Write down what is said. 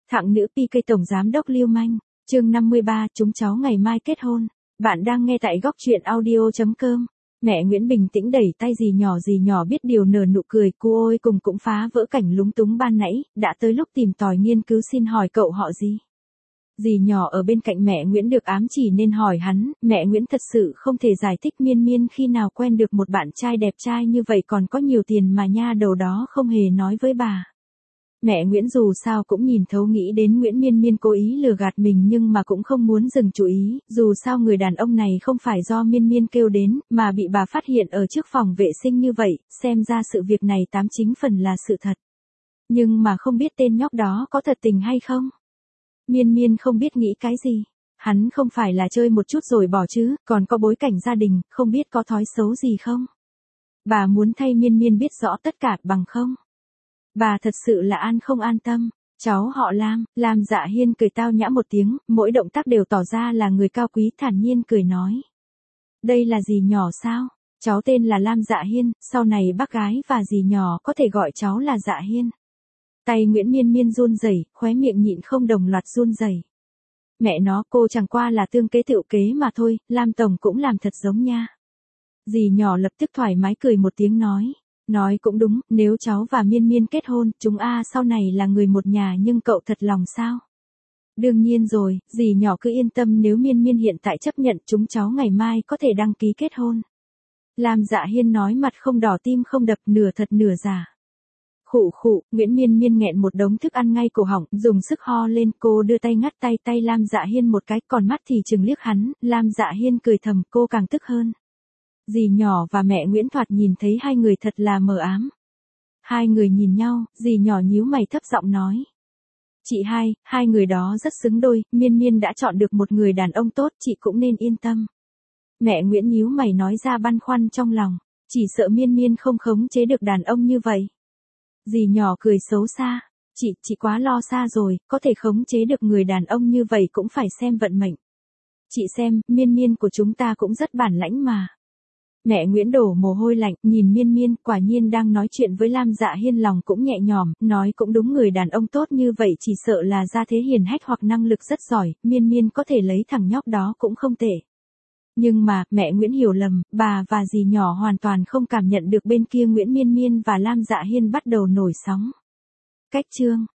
Thặng nữ PK tổng giám đốc lưu manh, chương 53, chúng cháu ngày mai kết hôn. Bạn đang nghe tại góc truyện audio.com. Mẹ Nguyễn bình tĩnh đẩy tay dì nhỏ biết điều nở nụ cười, cô ôi cùng cũng phá vỡ cảnh lúng túng ban nãy, đã tới lúc tìm tòi nghiên cứu, xin hỏi cậu họ gì? Dì nhỏ ở bên cạnh mẹ Nguyễn được ám chỉ nên hỏi hắn, mẹ Nguyễn thật sự không thể giải thích Miên Miên khi nào quen được một bạn trai đẹp trai như vậy còn có nhiều tiền mà nha đầu đó không hề nói với bà. Mẹ Nguyễn dù sao cũng nhìn thấu, nghĩ đến Nguyễn Miên Miên cố ý lừa gạt mình nhưng mà cũng không muốn dừng chú ý, dù sao người đàn ông này không phải do Miên Miên kêu đến, mà bị bà phát hiện ở trước phòng vệ sinh như vậy, xem ra sự việc này 89 phần là sự thật. Nhưng mà không biết tên nhóc đó có thật tình hay không? Miên Miên không biết nghĩ cái gì. Hắn không phải là chơi một chút rồi bỏ chứ, còn có bối cảnh gia đình, không biết có thói xấu gì không? Bà muốn thay Miên Miên biết rõ tất cả bằng không? Bà thật sự là không an tâm. Cháu họ Lam Dạ Hiên cười tao nhã một tiếng, mỗi động tác đều tỏ ra là người cao quý, thản nhiên cười nói. Đây là dì nhỏ sao? Cháu tên là Lam Dạ Hiên, sau này bác gái và dì nhỏ có thể gọi cháu là Dạ Hiên. Tay Nguyễn Miên Miên run rẩy, khóe miệng nhịn không đồng loạt run rẩy. Mẹ nó, cô chẳng qua là tương kế tựu kế mà thôi, Lam tổng cũng làm thật giống nha. Dì nhỏ lập tức thoải mái cười một tiếng nói cũng đúng, nếu cháu và Miên Miên kết hôn, chúng sau này là người một nhà, nhưng cậu thật lòng sao? Đương nhiên rồi, dì nhỏ cứ yên tâm, nếu Miên Miên hiện tại chấp nhận, chúng cháu ngày mai có thể đăng ký kết hôn. Lam Dạ Hiên nói mặt không đỏ tim không đập, nửa thật nửa giả. Khụ, Nguyễn Miên Miên nghẹn một đống thức ăn ngay cổ họng, dùng sức ho lên, cô đưa tay ngắt tay Lam Dạ Hiên một cái, còn mắt thì trừng liếc hắn, Lam Dạ Hiên cười thầm, cô càng tức hơn. Dì nhỏ và mẹ Nguyễn thoạt nhìn thấy hai người thật là mờ ám. Hai người nhìn nhau, dì nhỏ nhíu mày thấp giọng nói. Chị hai người đó rất xứng đôi, Miên Miên đã chọn được một người đàn ông tốt, chị cũng nên yên tâm. Mẹ Nguyễn nhíu mày nói ra băn khoăn trong lòng, chỉ sợ Miên Miên không khống chế được đàn ông như vậy. Dì nhỏ cười xấu xa, chị quá lo xa rồi, có thể khống chế được người đàn ông như vậy cũng phải xem vận mệnh. Chị xem, Miên Miên của chúng ta cũng rất bản lãnh mà. Mẹ Nguyễn đổ mồ hôi lạnh, nhìn Miên Miên, quả nhiên đang nói chuyện với Lam Dạ Hiên, lòng cũng nhẹ nhõm, nói cũng đúng, người đàn ông tốt như vậy chỉ sợ là gia thế hiền hách hoặc năng lực rất giỏi, Miên Miên có thể lấy thằng nhóc đó cũng không tệ. Nhưng mà, mẹ Nguyễn hiểu lầm, bà và dì nhỏ hoàn toàn không cảm nhận được bên kia Nguyễn Miên Miên và Lam Dạ Hiên bắt đầu nổi sóng. Cách chương